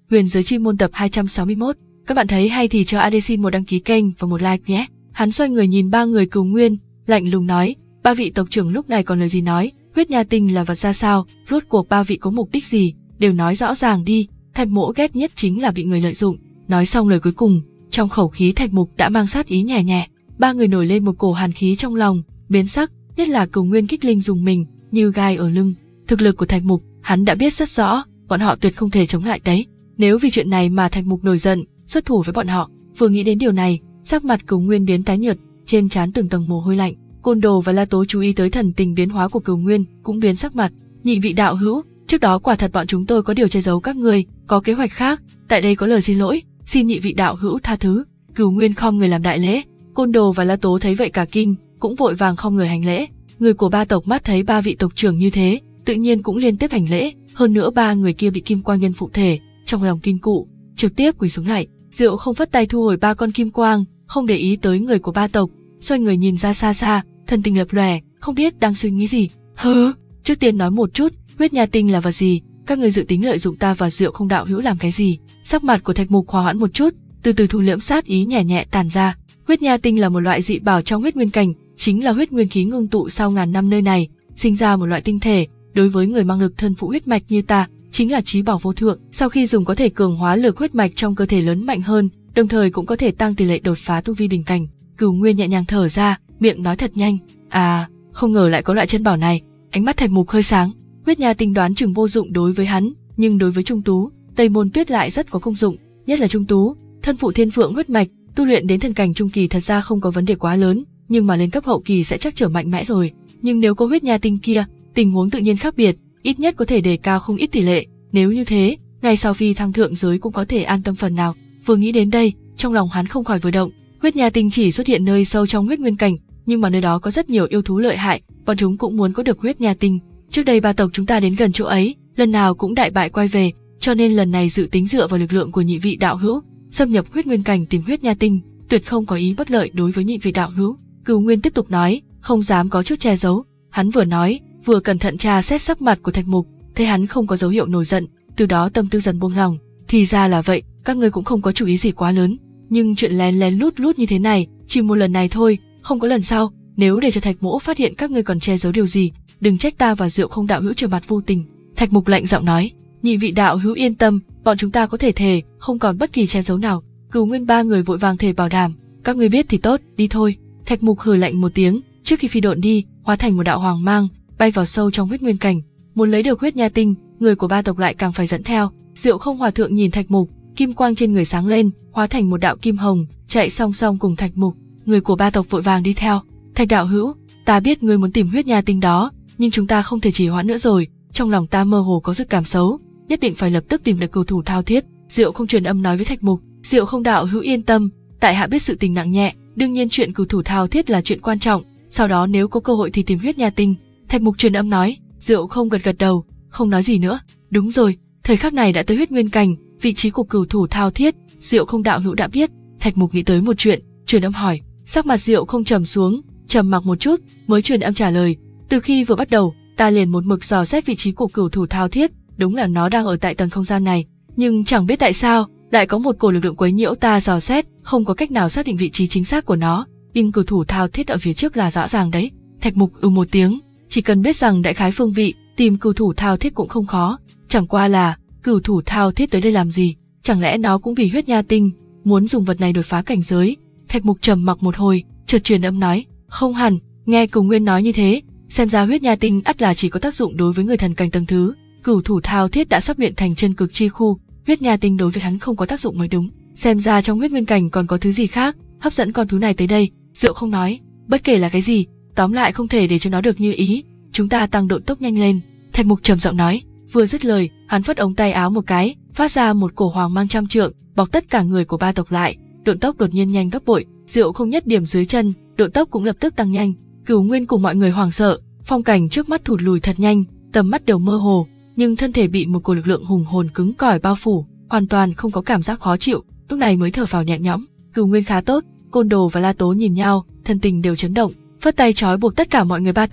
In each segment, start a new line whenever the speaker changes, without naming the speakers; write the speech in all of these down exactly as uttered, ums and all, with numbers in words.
Huyền Giới Chi Môn tập hai trăm sáu mươi mốt. Các bạn thấy hay thì cho a đê xin một đăng ký kênh và một like nhé. Hắn xoay người nhìn ba người Cửu Nguyên, lạnh lùng nói, ba vị tộc trưởng lúc này còn lời gì nói, huyết nha tinh là vật ra sao, rốt cuộc ba vị có mục đích gì, đều nói rõ ràng đi. Thạch Mỗ ghét nhất chính là bị người lợi dụng. Nói xong lời cuối cùng, trong khẩu khí Thạch Mục đã mang sát ý nhẹ nhẹ. Ba người nổi lên một cổ hàn khí trong lòng, biến sắc, nhất là Cửu Nguyên kích linh dùng mình, như gai ở lưng. Thực lực của Thạch Mục, hắn đã biết rất rõ, bọn họ tuyệt không thể chống lại đấy. Nếu vì chuyện này mà Thạch Mục nổi giận, xuất thủ với bọn họ, vừa nghĩ đến điều này, sắc mặt Cửu Nguyên biến tái nhợt, trên trán từng tầng mồ hôi lạnh. Côn Đồ và La Tố chú ý tới thần tình biến hóa của Cửu Nguyên, cũng biến sắc mặt. Nhị vị đạo hữu, trước đó quả thật bọn chúng tôi có điều che giấu các ngươi, có kế hoạch khác, tại đây có lời xin lỗi, xin nhị vị đạo hữu tha thứ. Cửu Nguyên khom người làm đại lễ. Côn Đồ và La Tố thấy vậy cả kinh, cũng vội vàng khom người hành lễ. Người của ba tộc mắt thấy ba vị tộc trưởng như thế, tự nhiên cũng liên tiếp hành lễ. Hơn nữa ba người kia bị kim quang nhân phụ thể, trong lòng kinh cụ, trực tiếp quỳ xuống lại. Diệu không phất tay thu hồi ba con kim quang, không để ý tới người của ba tộc, xoay người nhìn ra xa xa, thần tình lập lòe, không biết đang suy nghĩ gì. Hừ, trước tiên nói một chút, huyết nha tinh là vật gì? Các người dự tính lợi dụng ta và Diệu không đạo hữu làm cái gì? Sắc mặt của Thạch Mục hòa hoãn một chút, từ từ thu liễm sát ý nhẹ nhẹ tàn ra. Huyết nha tinh là một loại dị bảo trong huyết nguyên cảnh, chính là huyết nguyên khí ngưng tụ sau ngàn năm nơi này, sinh ra một loại tinh thể. Đối với người mang lực thân phụ huyết mạch như ta, chính là trí bảo vô thượng. Sau khi dùng có thể cường hóa lực huyết mạch trong cơ thể lớn mạnh hơn, đồng thời cũng có thể tăng tỷ lệ đột phá tu vi đỉnh cảnh. Cửu Nguyên nhẹ nhàng thở ra, miệng nói thật nhanh, à, không ngờ lại có loại chân bảo này. Ánh mắt Thạch Mục hơi sáng. Huyết nha tinh đoán chừng vô dụng đối với hắn, nhưng đối với Trung Tú, Tây Môn Tuyết lại rất có công dụng, nhất là Trung Tú, thân phụ thiên phượng huyết mạch, tu luyện đến thần cảnh trung kỳ thật ra không có vấn đề quá lớn, nhưng mà lên cấp hậu kỳ sẽ chắc trở mạnh mẽ rồi. Nhưng nếu có huyết nha tinh kia, tình huống tự nhiên khác biệt, ít nhất có thể đề cao không ít tỷ lệ. Nếu như thế, ngay sau phi thăng thượng giới cũng có thể an tâm phần nào. Vừa nghĩ đến đây, trong lòng hắn không khỏi vừa động. Huyết nha tinh chỉ xuất hiện nơi sâu trong huyết nguyên cảnh, nhưng mà nơi đó có rất nhiều yêu thú lợi hại, bọn chúng cũng muốn có được huyết nha tinh. Trước đây ba tộc chúng ta đến gần chỗ ấy, lần nào cũng đại bại quay về, cho nên lần này dự tính dựa vào lực lượng của nhị vị đạo hữu, xâm nhập huyết nguyên cảnh tìm huyết nha tinh, tuyệt không có ý bất lợi đối với nhị vị đạo hữu. Cửu Nguyên tiếp tục nói, không dám có chút che giấu. Hắn vừa nói, vừa cẩn thận tra xét sắc mặt của Thạch Mục, thấy hắn không có dấu hiệu nổi giận, từ đó tâm tư dần buông lòng. Thì ra là vậy, các ngươi cũng không có chủ ý gì quá lớn, nhưng chuyện lén lén lút lút như thế này, chỉ một lần này thôi, không có lần sau. Nếu để cho Thạch Mỗ phát hiện các ngươi còn che giấu điều gì, đừng trách ta và Diệu không đạo hữu trở mặt vô tình. Thạch Mục lạnh giọng nói, nhị vị đạo hữu yên tâm, bọn chúng ta có thể thề không còn bất kỳ che giấu nào. Cửu Nguyên ba người vội vàng thề bảo đảm, các ngươi biết thì tốt, đi thôi. Thạch Mục hừ lạnh một tiếng, trước khi phi độn đi, hóa thành một đạo hoàng mang, bay vào sâu trong huyết nguyên cảnh. Muốn lấy được huyết nha tinh, người của ba tộc lại càng phải dẫn theo. Diệu không hòa thượng nhìn Thạch Mục, kim quang trên người sáng lên, hóa thành một đạo kim hồng, chạy song song cùng Thạch Mục. Người của ba tộc vội vàng đi theo. Thạch đạo hữu, ta biết ngươi muốn tìm huyết nha tinh đó, nhưng chúng ta không thể trì hoãn nữa rồi. Trong lòng ta mơ hồ có dự cảm xấu, nhất định phải lập tức tìm được cửu thủ thao thiết. Diệu không truyền âm nói với Thạch Mục, Diệu không đạo hữu yên tâm, tại hạ biết sự tình nặng nhẹ, đương nhiên chuyện cửu thủ thao thiết là chuyện quan trọng, sau đó nếu có cơ hội thì tìm huyết nha tinh. Thạch Mục truyền âm nói. Diệu không gật gật đầu, không nói gì nữa. Đúng rồi, thời khắc này đã tới huyết nguyên cảnh, vị trí của cửu thủ thao thiết, Diệu không đạo hữu đã biết. Thạch Mục nghĩ tới một chuyện, truyền âm hỏi. Sắc mặt Diệu không trầm xuống, trầm mặc một chút, mới truyền âm trả lời. Từ khi vừa bắt đầu, ta liền một mực dò xét vị trí của cửu thủ thao thiết, đúng là nó đang ở tại tầng không gian này, nhưng chẳng biết tại sao lại có một cổ lực lượng quấy nhiễu ta dò xét, không có cách nào xác định vị trí chính xác của nó. Nhưng cửu thủ thao thiết ở phía trước là rõ ràng đấy. Thạch Mục ừ một tiếng, chỉ cần biết rằng đại khái phương vị, tìm cửu thủ thao thiết cũng không khó. Chẳng qua là cửu thủ thao thiết tới đây làm gì? Chẳng lẽ nó cũng vì huyết nha tinh, muốn dùng vật này đột phá cảnh giới? Thạch Mục trầm mặc một hồi, chợt truyền âm nói, không hẳn. Nghe Cửu Nguyên nói như thế, xem ra huyết nha tinh ắt là chỉ có tác dụng đối với người thần cảnh tầng thứ. Cửu thủ thao thiết đã sắp luyện thành chân cực chi khu, huyết nha tinh đối với hắn không có tác dụng mới đúng. Xem ra trong huyết nguyên cảnh còn có thứ gì khác hấp dẫn con thú này tới đây. Diệu không nói, bất kể là cái gì, tóm lại không thể để cho nó được như ý, chúng ta tăng độ tốc nhanh lên. Thạch Mục trầm giọng nói. Vừa dứt lời, hắn phất ống tay áo một cái, phát ra một cổ hoàng mang trăm trượng, bọc tất cả người của ba tộc lại. Độ tốc đột nhiên nhanh gấp bội, Diệu không nhất điểm dưới chân, độ tốc cũng lập tức tăng nhanh. Cửu Nguyên cùng mọi người hoảng sợ, phong cảnh trước mắt thụt lùi thật nhanh, tầm mắt đều mơ hồ, nhưng thân thể bị một cổ lực lượng hùng hồn cứng cỏi bao phủ, hoàn toàn không có cảm giác khó chịu, lúc này mới thở phào nhẹ nhõm. Cửu Nguyên khá tốt. Côn Đồ và La Tố nhìn nhau, thân tình đều chấn động, phất tay trói buộc tất cả mọi người ba tộc,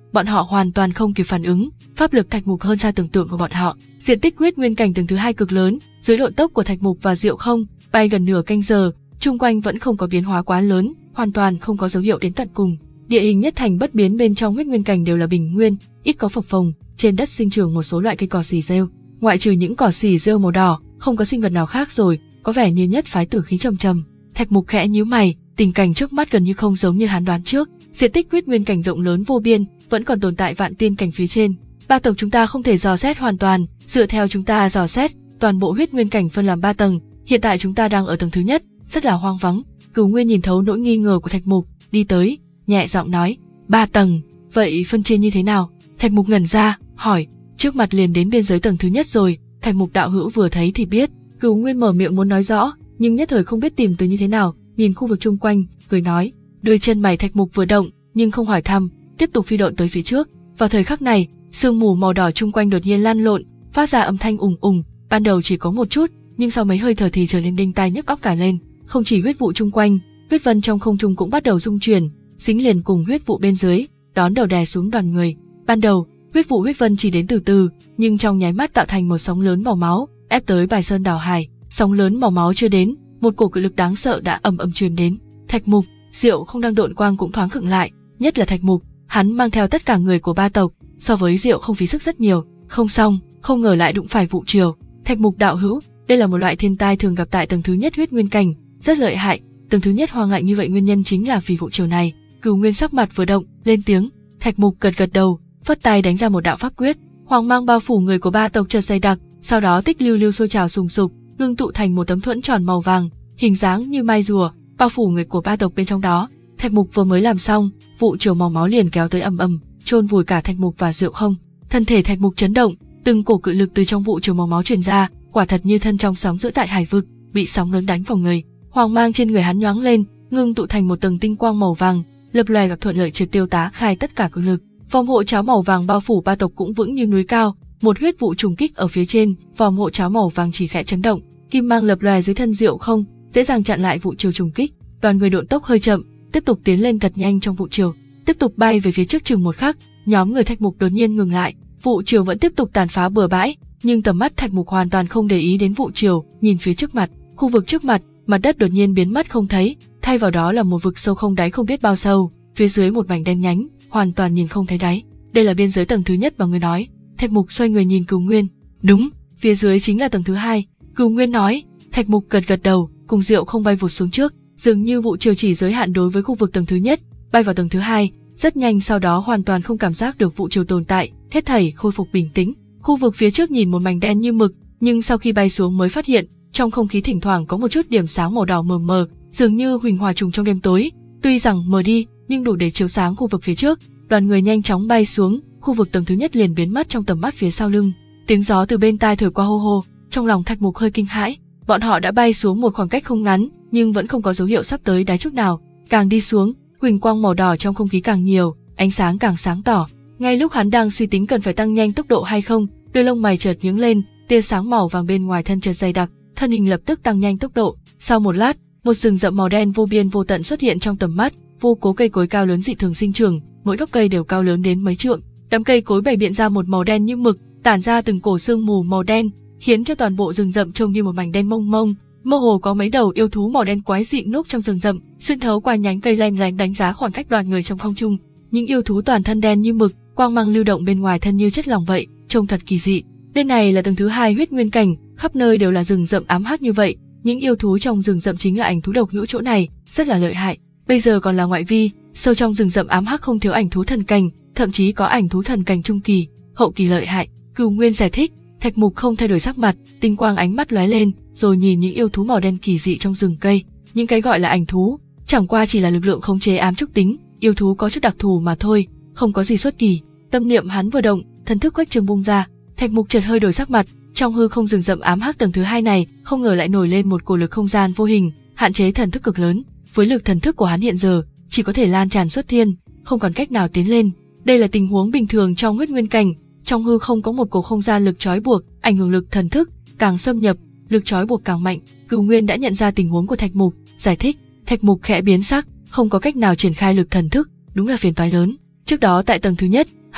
bọn họ hoàn toàn không kịp phản ứng, pháp lực Thạch Mục hơn xa tưởng tượng của bọn họ. Diện tích huyết nguyên cảnh tầng thứ hai cực lớn, dưới độ tốc của Thạch Mục và Diệu Không, bay gần nửa canh giờ, chung quanh vẫn không có biến hóa quá lớn, hoàn toàn không có dấu hiệu đến tận cùng. Địa hình nhất thành bất biến bên trong huyết nguyên cảnh đều là bình nguyên, ít có phập phồng, trên đất sinh trưởng một số loại cây cỏ xì rêu, ngoại trừ những cỏ xì rêu màu đỏ, không có sinh vật nào khác rồi, có vẻ như nhất phái tử khí trầm trầm. Thạch Mục khẽ nhíu mày, tình cảnh trước mắt gần như không giống như hắn đoán trước, diện tích huyết nguyên cảnh rộng lớn vô biên, vẫn còn tồn tại vạn tiên cảnh phía trên. Ba tộc chúng ta không thể dò xét hoàn toàn, dựa theo chúng ta dò xét, toàn bộ huyết nguyên cảnh phân làm ba tầng, hiện tại chúng ta đang ở tầng thứ nhất, rất là hoang vắng. Cửu Nguyên nhìn thấu nỗi nghi ngờ của Thạch Mục, đi tới, nhẹ giọng nói, ba tầng, vậy phân chia như thế nào? Thạch Mục ngẩn ra, hỏi, trước mặt liền đến biên giới tầng thứ nhất rồi. Thạch Mục đạo hữu vừa thấy thì biết. Cửu Nguyên mở miệng muốn nói rõ, nhưng nhất thời không biết tìm từ như thế nào, nhìn khu vực chung quanh, cười nói. Đôi chân mày Thạch Mục vừa động, nhưng không hỏi thăm, tiếp tục phi độn tới phía trước. Vào thời khắc này, sương mù màu đỏ chung quanh đột nhiên lan lộn, phát ra âm thanh ùng ùng. Ban đầu chỉ có một chút, nhưng sau mấy hơi thở thì trở nên đinh tai nhức óc cả lên. Không chỉ huyết vụ chung quanh, huyết vân trong không trung cũng bắt đầu rung chuyển, dính liền cùng huyết vụ bên dưới, đón đầu đè xuống đoàn người. Ban đầu, huyết vụ huyết vân chỉ đến từ từ, nhưng trong nháy mắt tạo thành một sóng lớn màu máu, ép tới Bài Sơn đảo hải. Sóng lớn màu máu chưa đến, một cổ cự lực đáng sợ đã ầm ầm truyền đến. Thạch Mục, Diệu Không đang độn quang cũng thoáng khựng lại, nhất là Thạch Mục, hắn mang theo tất cả người của ba tộc, so với Diệu Không phí sức rất nhiều. Không xong, không ngờ lại đụng phải vụ triều. Thạch Mục đạo hữu, đây là một loại thiên tai thường gặp tại tầng thứ nhất huyết nguyên cảnh, rất lợi hại. Tầng thứ nhất hoang lạnh như vậy nguyên nhân chính là vì vụ triều này. Cửu Nguyên sắc mặt vừa động, lên tiếng. Thạch Mục gật gật đầu, phất tay đánh ra một đạo pháp quyết, hoàng mang bao phủ người của ba tộc chợt dày đặc, sau đó tích lưu lưu sôi trào sùng sục, ngưng tụ thành một tấm thuẫn tròn màu vàng, hình dáng như mai rùa, bao phủ người của ba tộc bên trong đó. Thạch Mục vừa mới làm xong, vụ triều màu máu liền kéo tới ầm ầm, chôn vùi cả Thạch Mục và Diệu Không. Thân thể Thạch Mục chấn động, từng cổ cự lực từ trong vụ triều màu máu truyền ra, quả thật như thân trong sóng giữa tại hải vực, bị sóng lớn đánh vào người. Hoàng mang trên người hắn nhoáng lên, ngưng tụ thành một tầng tinh quang màu vàng, lập lòe gặp thuận lợi triệt tiêu tá khai tất cả cự lực. Vòng hộ cháo màu vàng bao phủ ba tộc cũng vững như núi cao, một huyết vụ trùng kích ở phía trên, vòng hộ cháo màu vàng chỉ khẽ chấn động, kim mang lập lòe dưới thân Diệu Không, dễ dàng chặn lại vụ triều trùng kích. Đoàn người độn tốc hơi chậm, tiếp tục tiến lên thật nhanh trong vụ triều, tiếp tục bay về phía trước chừng một khắc, nhóm người Thạch Mục đột nhiên ngừng lại. Vụ triều vẫn tiếp tục tàn phá bừa bãi, nhưng tầm mắt Thạch Mục hoàn toàn không để ý đến vụ triều, nhìn phía trước mặt, khu vực trước mặt, mặt đất đột nhiên biến mất không thấy, thay vào đó là một vực sâu không đáy không biết bao sâu, phía dưới một mảnh đen nhánh, hoàn toàn nhìn không thấy đáy. Đây là biên giới tầng thứ nhất mà ngươi nói. Thạch Mục xoay người nhìn Cửu Nguyên. Đúng, phía dưới chính là tầng thứ hai. Cửu Nguyên nói. Thạch Mục gật gật đầu, cùng Diệu Không bay vụt xuống trước, dường như vụ triều chỉ giới hạn đối với khu vực tầng thứ nhất, bay vào tầng thứ hai, rất nhanh sau đó hoàn toàn không cảm giác được vụ triều tồn tại, hết thảy khôi phục bình tĩnh. Khu vực phía trước nhìn một mảnh đen như mực, nhưng sau khi bay xuống mới phát hiện, trong không khí thỉnh thoảng có một chút điểm sáng màu đỏ mờ mờ, dường như huỳnh hòa trùng trong đêm tối, tuy rằng mờ đi, nhưng đủ để chiếu sáng khu vực phía trước. Đoàn người nhanh chóng bay xuống, khu vực tầng thứ nhất liền biến mất trong tầm mắt phía sau lưng. Tiếng gió từ bên tai thổi qua hô hô, trong lòng Thạch Mục hơi kinh hãi. Bọn họ đã bay xuống một khoảng cách không ngắn, nhưng vẫn không có dấu hiệu sắp tới đáy chút nào. Càng đi xuống, huỳnh quang màu đỏ trong không khí càng nhiều, ánh sáng càng sáng tỏ. Ngay lúc hắn đang suy tính cần phải tăng nhanh tốc độ hay không, đôi lông mày chợt nhướng lên, tia sáng màu vàng bên ngoài thân chợt dày đặc, thân hình lập tức tăng nhanh tốc độ. Sau một lát, một rừng rậm màu đen vô biên vô tận xuất hiện trong tầm mắt, vô cố cây cối cao lớn dị thường sinh trưởng, mỗi gốc cây đều cao lớn đến mấy trượng. Đám cây cối bày biện ra một màu đen như mực, tản ra từng cổ sương mù màu đen, khiến cho toàn bộ rừng rậm trông như một mảnh đen mông mông. Mơ hồ có mấy đầu yêu thú màu đen quái dị núp trong rừng rậm, xuyên thấu qua nhánh cây lanh lánh đánh giá khoảng cách đoàn người trong không trung. Những yêu thú toàn thân đen như mực, quang mang lưu động bên ngoài thân như chất lỏng vậy, trông thật kỳ dị. Nơi này là tầng thứ hai huyết nguyên cảnh, khắp nơi đều là rừng rậm ám hắc như vậy. Những yêu thú trong rừng rậm chính là ảnh thú độc hữu chỗ này, rất là lợi hại. Bây giờ còn là ngoại vi, sâu trong rừng rậm ám hắc không thiếu ảnh thú thần cảnh, thậm chí có ảnh thú thần cảnh trung kỳ, hậu kỳ lợi hại. Cửu Nguyên giải thích. Thạch Mục không thay đổi sắc mặt, tinh quang ánh mắt lóe lên, rồi nhìn những yêu thú màu đen kỳ dị trong rừng cây. Những cái gọi là ảnh thú, chẳng qua chỉ là lực lượng khống chế ám trúc tính, yêu thú có chút đặc thù mà thôi, không có gì xuất kỳ. Tâm niệm hắn vừa động, thần thức quách trường bung ra, Thạch Mục chợt hơi đổi sắc mặt. Trong hư không rừng rậm ám hắc tầng thứ hai này, không ngờ lại nổi lên một cổ lực không gian vô hình, hạn chế thần thức cực lớn. Với lực thần thức của hắn hiện giờ, chỉ có thể lan tràn xuất thiên, không còn cách nào tiến lên. Đây là tình huống bình thường trong huyết nguyên cảnh, trong hư không có một cổ không gian lực trói buộc, ảnh hưởng lực thần thức càng xâm nhập, lực trói buộc càng mạnh. Cửu Nguyên đã nhận ra tình huống của Thạch Mục, giải thích. Thạch Mục khẽ biến sắc, không có cách nào triển khai lực thần thức, đúng là phiền toái lớn. Trước đó tại tầng thứ nhất,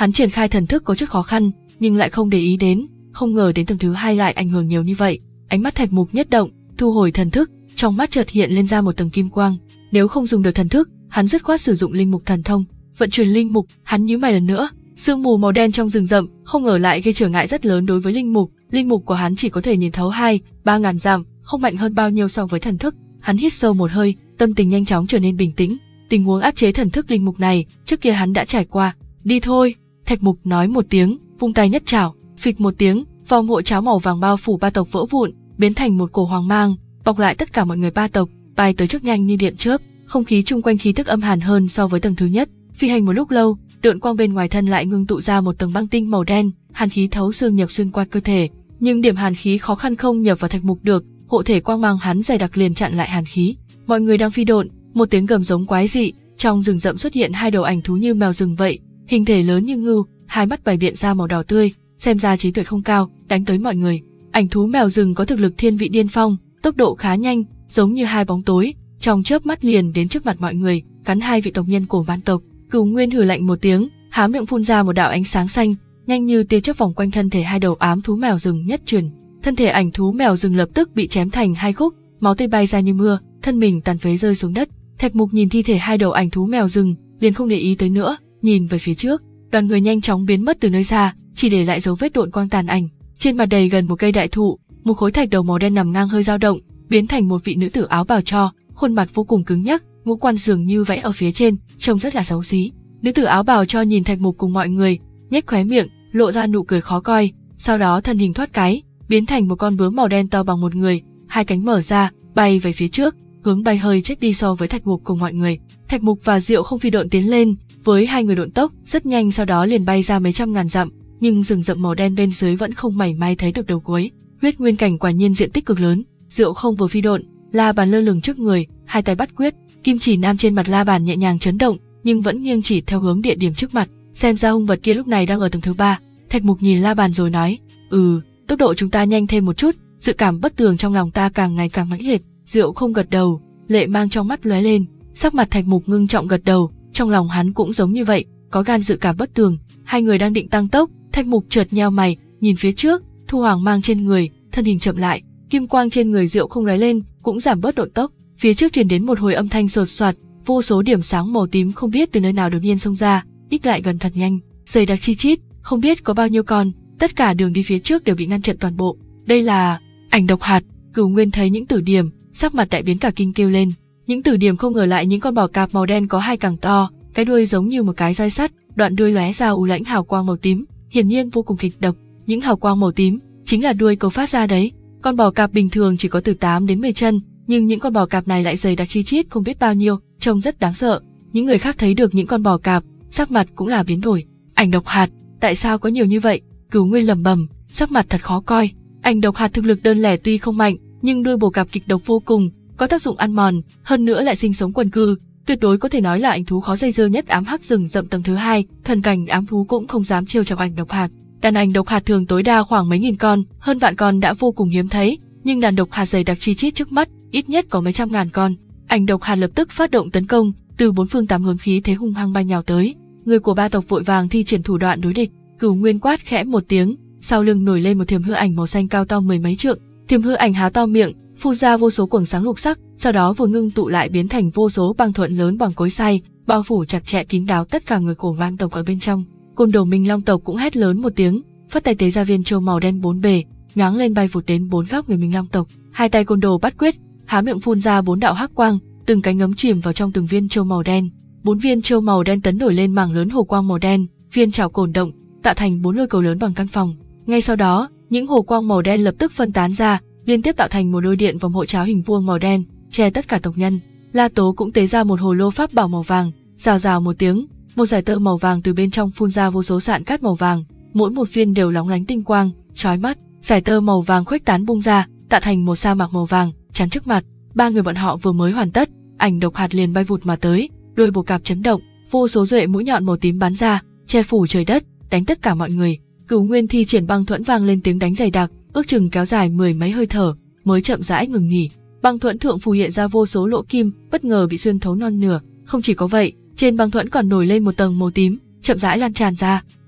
Hắn triển khai thần thức có chút khó khăn, nhưng lại không để ý đến, không ngờ đến tầng thứ hai lại ảnh hưởng nhiều như vậy. Ánh mắt Thạch Mục nhất động, thu hồi thần thức, trong mắt chợt hiện lên ra một tầng kim quang. Nếu không dùng được thần thức, hắn dứt khoát sử dụng linh mục thần thông, vận chuyển linh mục. Hắn nhíu mày lần nữa, sương mù màu đen trong rừng rậm, không ngờ lại gây trở ngại rất lớn đối với linh mục. Linh mục của hắn chỉ có thể nhìn thấu hai, ba ngàn dặm, không mạnh hơn bao nhiêu so với thần thức. Hắn hít sâu một hơi, tâm tình nhanh chóng trở nên bình tĩnh. Tình huống áp chế thần thức linh mục này, trước kia hắn đã trải qua. Đi thôi, Thạch Mục nói một tiếng, vung tay nhất chảo, phịch một tiếng, vòng hộ cháo màu vàng bao phủ ba tộc vỡ vụn, biến thành một cổ hoàng mang, bọc lại tất cả mọi người ba tộc, bay tới trước nhanh như điện chớp. Không khí chung quanh khí tức âm hàn hơn so với tầng thứ nhất. Phi hành một lúc lâu, độn quang bên ngoài thân lại ngưng tụ ra một tầng băng tinh màu đen, hàn khí thấu xương nhập xuyên qua cơ thể, nhưng điểm hàn khí khó khăn không nhập vào Thạch Mục được, hộ thể quang mang hắn dày đặc liền chặn lại hàn khí. Mọi người đang phi độn, một tiếng gầm giống quái dị, trong rừng rậm xuất hiện hai đầu ảnh thú như mèo rừng vậy, hình thể lớn như ngưu, hai mắt bày biện ra màu đỏ tươi, xem ra trí tuệ không cao, đánh tới mọi người. Ảnh thú mèo rừng có thực lực thiên vị điên phong, tốc độ khá nhanh, giống như hai bóng tối, trong chớp mắt liền đến trước mặt mọi người, cắn hai vị tộc nhân của man tộc. Cửu Nguyên hừ lạnh một tiếng, há miệng phun ra một đạo ánh sáng xanh, nhanh như tia chớp vòng quanh thân thể hai đầu ám thú mèo rừng nhất truyền. Thân thể ảnh thú mèo rừng lập tức bị chém thành hai khúc, máu tươi bay ra như mưa, thân mình tàn phế rơi xuống đất. Thạch Mục nhìn thi thể hai đầu ảnh thú mèo rừng, liền không để ý tới nữa, nhìn về phía trước. Đoàn người nhanh chóng biến mất từ nơi xa, chỉ để lại dấu vết độn quang tàn ảnh. Trên mặt đầy gần một cây đại thụ, một khối thạch đầu màu đen nằm ngang hơi dao động, biến thành một vị nữ tử áo bào cho, khuôn mặt vô cùng cứng nhắc, ngũ quan dường như vẽ ở phía trên, trông rất là xấu xí. Nữ tử áo bào cho nhìn Thạch Mục cùng mọi người, nhếch khóe miệng, lộ ra nụ cười khó coi, sau đó thân hình thoát cái, biến thành một con bướm màu đen to bằng một người, hai cánh mở ra, bay về phía trước, hướng bay hơi chết đi so với Thạch Mục cùng mọi người. Thạch Mục và Diệu Không phi độn tiến lên, với hai người độn tốc rất nhanh, sau đó liền bay ra mấy trăm ngàn dặm, nhưng rừng rậm màu đen bên dưới vẫn không mảy may thấy được đầu cuối. Huyết nguyên cảnh quả nhiên diện tích cực lớn. Diệu Không vừa phi độn, la bàn lơ lửng trước người, hai tay bắt quyết, kim chỉ nam trên mặt la bàn nhẹ nhàng chấn động, nhưng vẫn nghiêng chỉ theo hướng địa điểm trước mặt. Xem ra hung vật kia lúc này đang ở tầng thứ ba. Thạch Mục nhìn la bàn rồi nói, ừ, tốc độ chúng ta nhanh thêm một chút. Dự cảm bất tường trong lòng ta càng ngày càng mãnh liệt. Diệu Không gật đầu, lệ mang trong mắt lóe lên. Sắc mặt Thạch Mục ngưng trọng gật đầu, trong lòng hắn cũng giống như vậy, có gan dự cảm bất tường. Hai người đang định tăng tốc, Thạch Mục chợt nheo mày, nhìn phía trước, thu hoàng mang trên người, thân hình chậm lại, kim quang trên người Diệu Không lóe lên, cũng giảm bớt độ tốc. Phía trước truyền đến một hồi âm thanh sột soạt, vô số điểm sáng màu tím không biết từ nơi nào đột nhiên xông ra, ít lại gần thật nhanh, dày đặc chi chít, không biết có bao nhiêu con, tất cả đường đi phía trước đều bị ngăn chặn toàn bộ. Đây là ảnh độc hạt. Cửu Nguyên thấy những tử điểm, sắc mặt đại biến cả kinh kêu lên. Những tử điểm không ngờ lại những con bò cạp màu đen có hai càng to, cái đuôi giống như một cái roi sắt, đoạn đuôi lóe ra u lãnh hào quang màu tím, hiển nhiên vô cùng kịch độc. Những hào quang màu tím chính là đuôi cầu phát ra đấy. Con bò cạp bình thường chỉ có từ tám đến mười chân, nhưng những con bò cạp này lại dày đặc chi chít không biết bao nhiêu, trông rất đáng sợ. Những người khác thấy được những con bò cạp, sắc mặt cũng là biến đổi. Ảnh độc hạt, tại sao có nhiều như vậy? Cửu Nguyên lẩm bẩm, sắc mặt thật khó coi. Ảnh độc hạt thực lực đơn lẻ tuy không mạnh, nhưng đuôi bò cạp kịch độc vô cùng, có tác dụng ăn mòn, hơn nữa lại sinh sống quần cư, tuyệt đối có thể nói là ảnh thú khó dây dưa nhất ám hắc rừng rậm tầng thứ hai. Thần cảnh ám thú cũng không dám trêu chọc ảnh độc hạt. Đàn ảnh độc hạt thường tối đa khoảng mấy nghìn con, hơn vạn con đã vô cùng hiếm thấy, nhưng đàn độc hạt dày đặc chi chít trước mắt, ít nhất có mấy trăm ngàn con. Ảnh độc hạt lập tức phát động tấn công, từ bốn phương tám hướng khí thế hung hăng bay nhào tới. Người của ba tộc vội vàng thi triển thủ đoạn đối địch. Cửu Nguyên quát khẽ một tiếng, sau lưng nổi lên một thiềm hư ảnh màu xanh cao to mười mấy trượng. Thiềm hư ảnh há to miệng, phun ra vô số quầng sáng lục sắc, sau đó vừa ngưng tụ lại biến thành vô số băng thuẫn lớn bằng cối xay, bao phủ chặt chẽ kín đáo tất cả người của man tộc ở bên trong. Côn Đồ Minh Long tộc cũng hét lớn một tiếng, phất tay tế ra viên châu màu đen bốn bề, nhoáng lên bay vụt đến bốn góc người Minh Long tộc. Hai tay Côn Đồ bắt quyết, há miệng phun ra bốn đạo hắc quang, từng cánh ngấm chìm vào trong từng viên châu màu đen. Bốn viên châu màu đen tấn nổi lên mảng lớn hồ quang màu đen, viên chảo cổn động, tạo thành bốn lôi cầu lớn bằng căn phòng. Ngay sau đó, những hồ quang màu đen lập tức phân tán ra, liên tiếp tạo thành một lôi điện vòng hộ cháo hình vuông màu đen, che tất cả tộc nhân. La Tố cũng tế ra một hồ lô pháp bảo màu vàng, rào rào một tiếng, một giải tơ màu vàng từ bên trong phun ra vô số sạn cát màu vàng, mỗi một viên đều lóng lánh tinh quang, chói mắt. Giải tơ màu vàng khuếch tán bung ra, tạo thành một sa mạc màu vàng, chắn trước mặt. Ba người bọn họ vừa mới hoàn tất, ảnh độc hạt liền bay vụt mà tới, đuôi bồ cạp chấn động, vô số duệ mũi nhọn màu tím bắn ra, che phủ trời đất, đánh tất cả mọi người. Cửu Nguyên thi triển băng thuẫn vang lên tiếng đánh dày đặc, ước chừng kéo dài mười mấy hơi thở, mới chậm rãi ngừng nghỉ. Băng thuẫn thượng phù hiện ra vô số lỗ kim, bất ngờ bị xuyên thấu non nửa. Không chỉ có vậy, trên băng thuẫn còn nổi lên một tầng màu tím, chậm rãi lan tràn ra.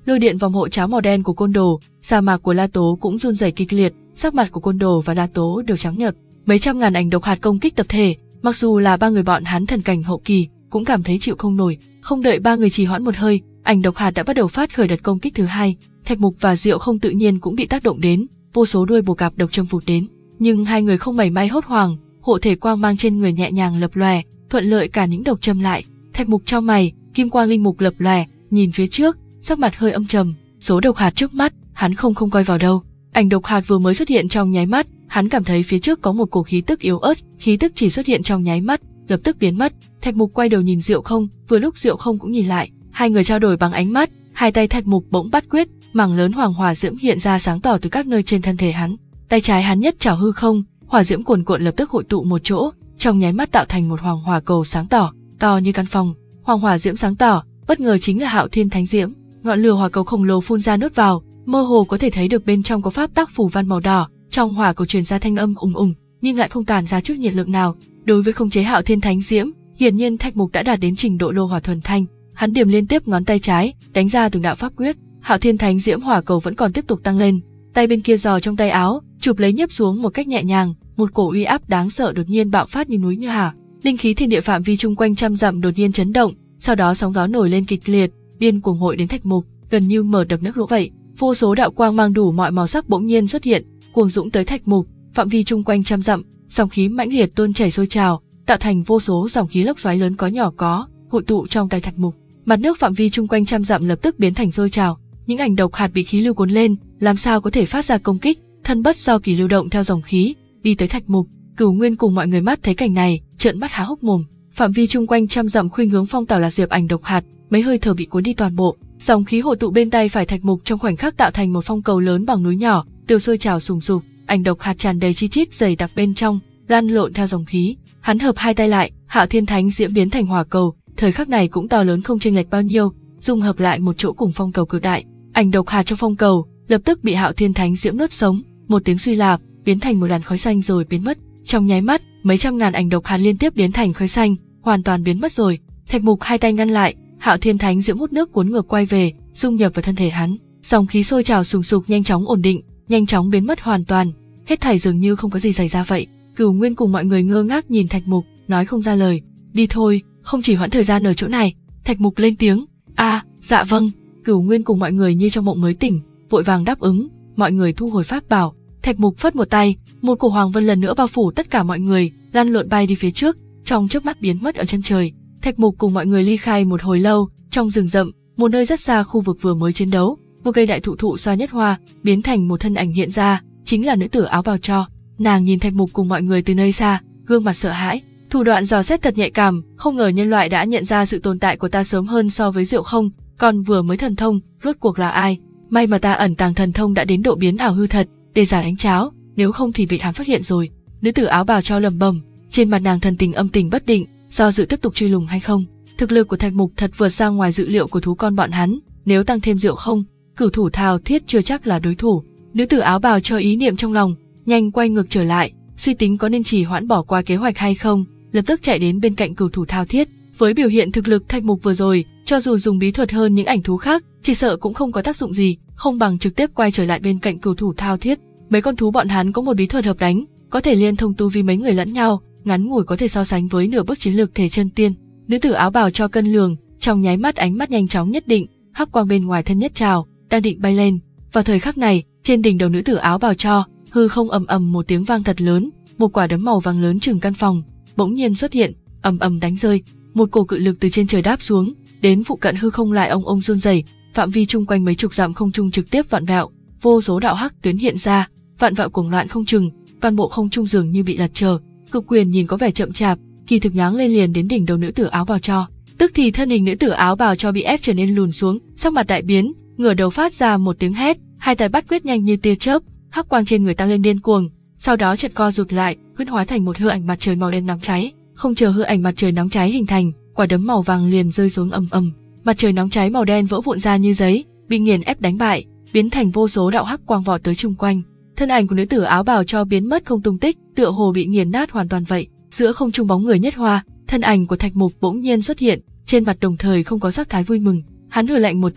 lôi điện vòng hộ cháo màu đen của Côn Đồ, sa mạc của La Tố cũng run rẩy kịch liệt, sắc mặt của Côn Đồ và La Tố đều trắng nhợt. Mấy trăm ngàn ảnh độc hạt công kích tập thể, mặc dù là ba người bọn hắn thần cảnh hậu kỳ, cũng cảm thấy chịu không nổi. Không đợi ba người trì hoãn một hơi, ảnh độc hạt đã bắt đầu phát khởi đợt công kích thứ hai. Thạch Mục và Diệu Không tự nhiên cũng bị tác động đến, vô số đuôi bồ cạp độc châm vụt đến, nhưng hai người không mảy may hốt hoảng, hộ thể quang mang trên người nhẹ nhàng lập lòe, thuận lợi cả những độc châm lại. Thạch Mục chau mày, kim quang linh mục lập lòe, nhìn phía trước, sắc mặt hơi âm trầm. Số độc hạt trước mắt, hắn không không coi vào đâu. Ảnh độc hạt vừa mới xuất hiện trong nháy mắt, hắn cảm thấy phía trước có một cổ khí tức yếu ớt, khí tức chỉ xuất hiện trong nháy mắt, lập tức biến mất. Thạch Mục quay đầu nhìn Diệu Không, vừa lúc Diệu Không cũng nhìn lại, hai người trao đổi bằng ánh mắt, hai tay Thạch Mục bỗng bắt quyết, mảng lớn hoàng hỏa diễm hiện ra sáng tỏ từ các nơi trên thân thể hắn. Tay trái hắn nhất chảo hư không, hỏa diễm cuồn cuộn lập tức hội tụ một chỗ, trong nháy mắt tạo thành một hoàng hỏa cầu sáng tỏ, to như căn phòng. Hoàng hỏa diễm sáng tỏ, bất ngờ chính là Hạo Thiên Thánh Diễm. Ngọn lửa hỏa cầu khổng lồ phun ra nuốt vào, mơ hồ có thể thấy được bên trong có pháp tắc phù văn màu đỏ, trong hỏa cầu truyền ra thanh âm ùng ùng, nhưng lại không tản ra chút nhiệt lượng nào. Đối với khống chế Hạo Thiên Thánh Diễm, hiển nhiên Thạch Mục đã đạt đến trình độ lô hỏa thuần thanh. Hắn điểm liên tiếp ngón tay trái, đánh ra từng đạo pháp quyết. Hạo Thiên Thánh Diễm hỏa cầu vẫn còn tiếp tục tăng lên. Tay bên kia giò trong tay áo, chụp lấy nhấp xuống một cách nhẹ nhàng, một cổ uy áp đáng sợ đột nhiên bạo phát như núi như hà. Linh khí thiên địa phạm vi chung quanh trăm dặm đột nhiên chấn động, sau đó sóng gió nổi lên kịch liệt, điên cuồng hội đến Thạch Mục, gần như mở đập nước lũ vậy. Vô số đạo quang mang đủ mọi màu sắc bỗng nhiên xuất hiện, cuồng dũng tới Thạch Mục, phạm vi chung quanh trăm dặm, dòng khí mãnh liệt tuôn chảy sôi trào, tạo thành vô số dòng khí lốc xoáy lớn có nhỏ có, hội tụ trong tay Thạch Mục. Mặt nước phạm vi chung quanh trăm dặm lập tức biến thành sôi trào, những ảnh độc hạt bị khí lưu cuốn lên, làm sao có thể phát ra công kích, thân bất do kỳ lưu động theo dòng khí, đi tới Thạch Mục. Cửu Nguyên cùng mọi người mắt thấy cảnh này, trợn mắt há hốc mồm. Phạm vi chung quanh trăm dặm khuynh hướng phong tảo là diệp ảnh độc hạt, mấy hơi thở bị cuốn đi toàn bộ. Dòng khí hội tụ bên tay phải Thạch Mục trong khoảnh khắc tạo thành một phong cầu lớn bằng núi nhỏ, đều sôi trào sùng sục, ảnh độc hạt tràn đầy chi chít dày đặc bên trong, lăn lộn theo dòng khí. Hắn hợp hai tay lại, Hạo Thiên Thánh Diễm biến thành hỏa cầu, thời khắc này cũng to lớn không chênh lệch bao nhiêu, dung hợp lại một chỗ cùng phong cầu cực đại. Ảnh độc hạt trong phong cầu lập tức bị Hạo Thiên Thánh Diễm nuốt sống, một tiếng suy lạp, biến thành một làn khói xanh rồi biến mất. Trong nháy mắt, mấy trăm ngàn ảnh độc hạt liên tiếp biến thành khói xanh, hoàn toàn biến mất rồi. Thạch Mục hai tay ngăn lại, Hạo Thiên Thánh Diễm hút nước cuốn ngược quay về, dung nhập vào thân thể hắn. Dòng khí sôi trào sùng sục nhanh chóng ổn định, nhanh chóng biến mất hoàn toàn, hết thảy dường như không có gì xảy ra vậy. Cửu Nguyên cùng mọi người ngơ ngác nhìn Thạch Mục, nói không ra lời. Đi thôi, không chỉ hoãn thời gian ở chỗ này. Thạch Mục lên tiếng. A, à, dạ vâng. Cửu Nguyên cùng mọi người như trong mộng mới tỉnh, vội vàng đáp ứng. Mọi người thu hồi pháp bảo. Thạch Mục phất một tay, một cổ hoàng vân lần nữa bao phủ tất cả mọi người, lăn lộn bay đi phía trước, trong chớp mắt biến mất ở chân trời. Thạch Mục cùng mọi người ly khai một hồi lâu, trong rừng rậm, một nơi rất xa khu vực vừa mới chiến đấu, một cây đại thụ thụ xoa nhất hoa, biến thành một thân ảnh hiện ra, chính là nữ tử áo bào tro. Nàng nhìn Thạch Mục cùng mọi người từ nơi xa, gương mặt sợ hãi, thủ đoạn dò xét thật nhạy cảm, không ngờ nhân loại đã nhận ra sự tồn tại của ta sớm hơn so với Diệu Không, còn vừa mới thần thông, rốt cuộc là ai? May mà ta ẩn tàng thần thông đã đến độ biến ảo hư thật, để giả đánh cháo, nếu không thì bị hắn phát hiện rồi. Nữ tử áo bào tro lẩm bẩm, trên mặt nàng thần tình âm tình bất định, do dự tiếp tục truy lùng hay không. Thực lực của Thạch Mục thật vượt ra ngoài dự liệu của thú con bọn hắn, nếu tăng thêm Diệu Không, Cửu Thủ Thao Thiết chưa chắc là đối thủ. Nữ tử áo bào cho ý niệm trong lòng, nhanh quay ngược trở lại, suy tính có nên trì hoãn bỏ qua kế hoạch hay không, lập tức chạy đến bên cạnh Cửu Thủ Thao Thiết. Với biểu hiện thực lực Thạch Mục vừa rồi, cho dù dùng bí thuật hơn những ảnh thú khác, chỉ sợ cũng không có tác dụng gì, không bằng trực tiếp quay trở lại bên cạnh Cửu Thủ Thao Thiết. Mấy con thú bọn hắn có một bí thuật hợp đánh, có thể liên thông tu vi mấy người lẫn nhau, ngắn ngủi có thể so sánh với nửa bước chiến lược thể chân tiên. Nữ tử áo bào cho cân lường, trong nháy mắt ánh mắt nhanh chóng nhất định, hắc quang bên ngoài thân nhất trào, đang định bay lên. Vào thời khắc này, trên đỉnh đầu nữ tử áo bào cho, hư không ầm ầm một tiếng vang thật lớn, một quả đấm màu vàng lớn chừng căn phòng, bỗng nhiên xuất hiện, ầm ầm đánh rơi, một cổ cự lực từ trên trời đáp xuống, đến phụ cận hư không lại ông ông run rẩy, phạm vi chung quanh mấy chục dặm không trung trực tiếp vặn vẹo, vô số đạo hắc tuyến hiện ra, vặn vẹo cuồng loạn không chừng, toàn bộ không trung dường như bị lật trở. Cực quyền nhìn có vẻ chậm chạp, kỳ thực nhoáng lên liền đến đỉnh đầu nữ tử áo bào cho. Tức thì thân hình nữ tử áo bào cho bị ép trở nên lùn xuống, sắc mặt đại biến, ngửa đầu phát ra một tiếng hét, hai tay bắt quyết nhanh như tia chớp, hắc quang trên người tăng lên điên cuồng, sau đó chợt co rụt lại, huyễn hóa thành một hư ảnh mặt trời màu đen nóng cháy. Không chờ hư ảnh mặt trời nóng cháy hình thành, quả đấm màu vàng liền rơi xuống ầm ầm, mặt trời nóng cháy màu đen vỡ vụn ra như giấy, bị nghiền ép đánh bại, biến thành vô số đạo hắc quang vọt tới chung quanh. Thân ảnh của nữ tử áo bào cho biến mất không tung tích, tựa hồ bị nghiền nát hoàn toàn vậy. Giữa không trung bóng người nhất hoa, thân ảnh của Thạch Mục bỗng nhiên xuất hiện, trên mặt đồng thời không có sắc thái vui mừng. Hắn hừ lạnh một tiếng,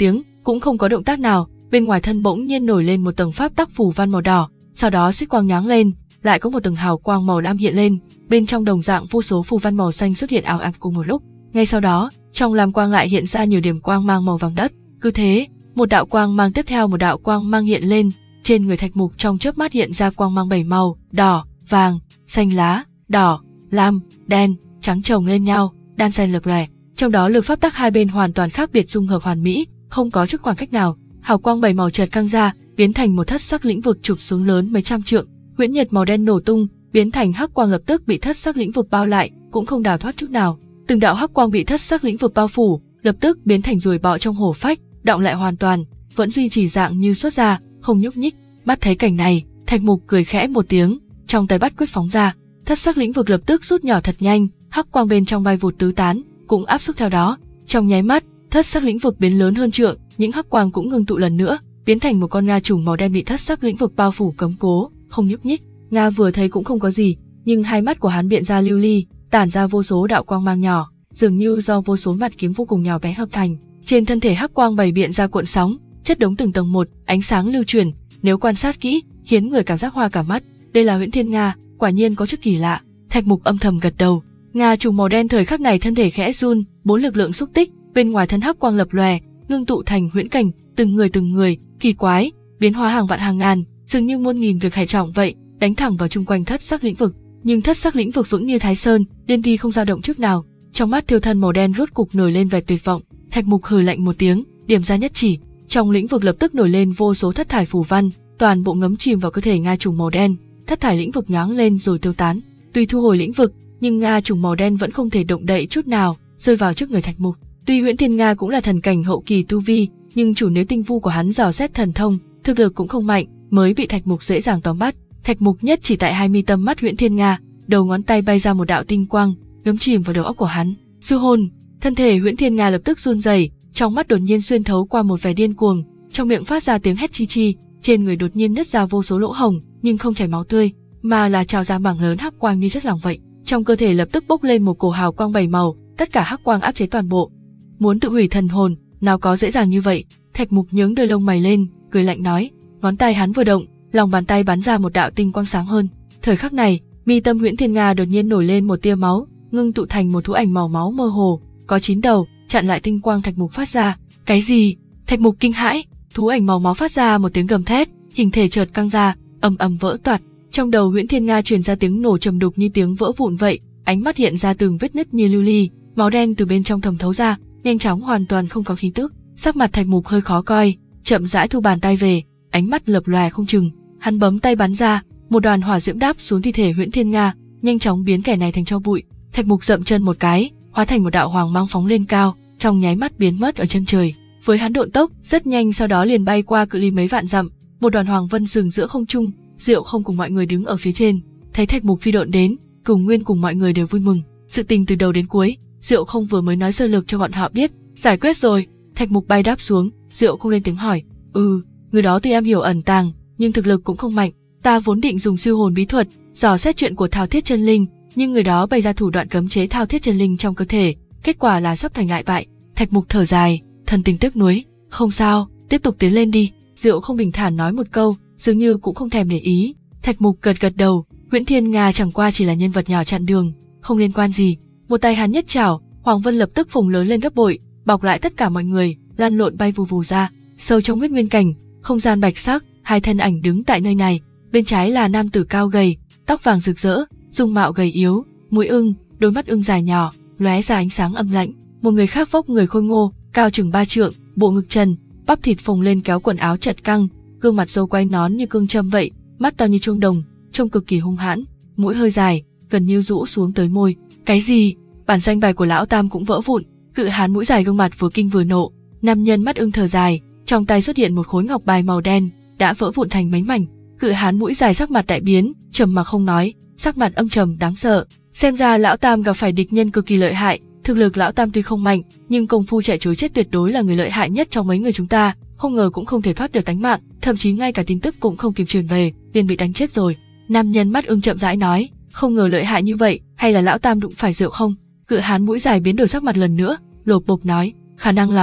cũng không có động tác nào, bên ngoài thân bỗng nhiên nổi lên một tầng pháp tắc phù văn màu đỏ, sau đó xích quang nhoáng lên, lại có một tầng hào quang màu lam hiện lên, bên trong đồng dạng vô số phù văn màu xanh xuất hiện ảo ạt cùng một lúc. Ngay sau đó, trong lam quang lại hiện ra nhiều điểm quang mang màu vàng đất. Cứ thế, một đạo quang mang tiếp theo một đạo quang mang hiện lên, trên người Thạch Mục trong chớp mắt hiện ra quang mang bảy màu, đỏ, vàng, xanh lá, đỏ, lam, đen, trắng chồng lên nhau, đan xen lập lòe. Trong đó lực pháp tắc hai bên hoàn toàn khác biệt dung hợp hoàn mỹ, không có chút khoảng cách nào. Hào quang bảy màu chợt căng ra, biến thành một thất sắc lĩnh vực chụp xuống lớn mấy trăm trượng. Huyễn nhiệt màu đen nổ tung, biến thành hắc quang lập tức bị thất sắc lĩnh vực bao lại, cũng không đào thoát chút nào. Từng đạo hắc quang bị thất sắc lĩnh vực bao phủ, lập tức biến thành ruồi bọ trong hổ phách, đọng lại hoàn toàn, vẫn duy trì dạng như xuất ra, không nhúc nhích. Mắt thấy cảnh này, Thạch Mục cười khẽ một tiếng, trong tay bắt quyết phóng ra, thất sắc lĩnh vực lập tức rút nhỏ thật nhanh, hắc quang bên trong bay vụt tứ tán, cũng áp xúc theo đó. Trong nháy mắt, thất sắc lĩnh vực biến lớn hơn trượng, những hắc quang cũng ngưng tụ lần nữa, biến thành một con nga trùng màu đen bị thất sắc lĩnh vực bao phủ cấm cố, không nhúc nhích. Nga vừa thấy cũng không có gì, nhưng hai mắt của hắn biện ra lưu ly, tản ra vô số đạo quang mang nhỏ, dường như do vô số mặt kiếm vô cùng nhỏ bé hợp thành. Trên thân thể hắc quang bày biện ra cuộn sóng, chất đống từng tầng một, ánh sáng lưu chuyển, nếu quan sát kỹ, khiến người cảm giác hoa cả mắt. Đây là Huyễn Thiên Nga, quả nhiên có chút kỳ lạ. Thạch Mục âm thầm gật đầu. Nga trùng màu đen thời khắc này thân thể khẽ run, bốn lực lượng xúc tích, bên ngoài thân hắc quang lập lòe, ngưng tụ thành huyễn cảnh, từng người từng người, kỳ quái, biến hóa hàng vạn hàng ngàn, dường như muôn nghìn việc hải trọng vậy, đánh thẳng vào chung quanh thất sắc lĩnh vực. Nhưng thất sắc lĩnh vực vững như Thái Sơn, liên thi không dao động chút nào. Trong mắt thiêu thân màu đen rốt cục nổi lên vẻ tuyệt vọng. Thạch Mục hừ lạnh một tiếng, điểm ra nhất chỉ, trong lĩnh vực lập tức nổi lên vô số thất thải phù văn, toàn bộ ngấm chìm vào cơ thể nga trùng màu đen. Thất thải lĩnh vực nhoáng lên rồi tiêu tán. Tuy thu hồi lĩnh vực, nhưng nga trùng màu đen vẫn không thể động đậy chút nào, rơi vào trước người Thạch Mục. Tuy Huyễn Thiên Nga cũng là thần cảnh hậu kỳ tu vi, nhưng chủ nếu tinh vu của hắn dò xét thần thông, thực lực cũng không mạnh, mới bị Thạch Mục dễ dàng tóm bắt. Thạch Mục nhất chỉ tại hai mi tâm mắt Huyễn Thiên Nga, đầu ngón tay bay ra một đạo tinh quang, ngấm chìm vào đầu óc của hắn. Sư hồn, thân thể Huyễn Thiên Nga lập tức run rẩy, trong mắt đột nhiên xuyên thấu qua một vẻ điên cuồng, trong miệng phát ra tiếng hét chi chi, trên người đột nhiên nứt ra vô số lỗ hổng, nhưng không chảy máu tươi, mà là trào ra mảng lớn hắc quang như chất lỏng vậy. Trong cơ thể lập tức bốc lên một cổ hào quang bảy màu, tất cả hắc quang áp chế toàn bộ. Muốn tự hủy thần hồn, nào có dễ dàng như vậy. Thạch Mục nhướng đôi lông mày lên, cười lạnh nói, ngón tay hắn vừa động, lòng bàn tay bắn ra một đạo tinh quang sáng hơn. Thời khắc này, mi tâm Huyễn Thiên Nga đột nhiên nổi lên một tia máu, ngưng tụ thành một thú ảnh màu máu mơ hồ, có chín đầu, chặn lại tinh quang Thạch Mục phát ra. Cái gì? Thạch Mục kinh hãi, thú ảnh màu máu phát ra một tiếng gầm thét, hình thể chợt căng ra, ầm ầm vỡ toạc. Trong đầu Huyễn Thiên Nga truyền ra tiếng nổ trầm đục như tiếng vỡ vụn vậy, ánh mắt hiện ra từng vết nứt như lưu ly, máu đen từ bên trong thẩm thấu ra, nhanh chóng hoàn toàn không có khí tức. Sắc mặt Thạch Mục hơi khó coi, chậm rãi thu bàn tay về, ánh mắt lập lòe không chừng. Hắn bấm tay bắn ra, một đoàn hỏa diễm đáp xuống thi thể Huyễn Thiên Nga, nhanh chóng biến kẻ này thành tro bụi. Thạch Mục dậm chân một cái, hóa thành một đạo hoàng mang phóng lên cao, trong nháy mắt biến mất ở chân trời. Với hắn độn tốc rất nhanh, sau đó liền bay qua cự ly mấy vạn dặm, một đoàn hoàng vân dừng giữa không trung. Diệu Không cùng mọi người đứng ở phía trên, thấy Thạch Mục phi độn đến, Cửu Nguyên cùng mọi người đều vui mừng. Sự tình từ đầu đến cuối, Diệu Không vừa mới nói sơ lược cho bọn họ biết, giải quyết rồi. Thạch Mục bay đáp xuống, Diệu Không lên tiếng hỏi, ừ, người đó tuy am hiểu ẩn tàng, nhưng thực lực cũng không mạnh. Ta vốn định dùng siêu hồn bí thuật dò xét chuyện của Thao Thiết Chân Linh, nhưng người đó bày ra thủ đoạn cấm chế Thao Thiết Chân Linh trong cơ thể, kết quả là sắp thành lại bại. Thạch Mục thở dài, thần tình tiếc nuối, không sao, tiếp tục tiến lên đi. Diệu Không bình thản nói một câu, dường như cũng không thèm để ý. Thạch Mục gật gật đầu, Huyễn Thiên Nga chẳng qua chỉ là nhân vật nhỏ chặn đường, không liên quan gì. Một tay hắn nhất chảo, Hoàng Vân lập tức phồng lớn lên gấp bội, bọc lại tất cả mọi người, lăn lộn bay vù vù ra. Sâu trong huyết nguyên cảnh, không gian bạch sắc, hai thân ảnh đứng tại nơi này. Bên trái là nam tử cao gầy, tóc vàng rực rỡ, dung mạo gầy yếu, mũi ưng, đôi mắt ưng dài nhỏ, lóe ra ánh sáng âm lãnh. Một người khác vóc người khôi ngô, cao chừng ba trượng, bộ ngực trần, bắp thịt phồng lên kéo quần áo chật căng, gương mặt râu quay nón như cương châm vậy, mắt to như chuông đồng, trông cực kỳ hung hãn, mũi hơi dài, gần như rũ xuống tới môi. Cái gì? Bản danh bài của lão tam cũng vỡ vụn. Cự hán mũi dài gương mặt vừa kinh vừa nộ, nam nhân mắt ưng thở dài, trong tay xuất hiện một khối ngọc bài màu đen, đã vỡ vụn thành mấy mảnh. Cự hán mũi dài sắc mặt đại biến, trầm mặc không nói, sắc mặt âm trầm đáng sợ. Xem ra lão tam gặp phải địch nhân cực kỳ lợi hại. Thực lực lão tam tuy không mạnh, nhưng công phu chạy trối chết tuyệt đối là người lợi hại nhất trong mấy người chúng ta. Không ngờ cũng không thể thoát được tánh mạng, thậm chí ngay cả tin tức cũng không kịp truyền về, liền bị đánh chết rồi. Nam nhân mắt ưng chậm rãi nói, không ngờ lợi hại như vậy, hay là lão tam đụng phải Diệu Không? Cự hán mũi dài biến đổi sắc mặt lần nữa, lột bột nói, khả năng lắm.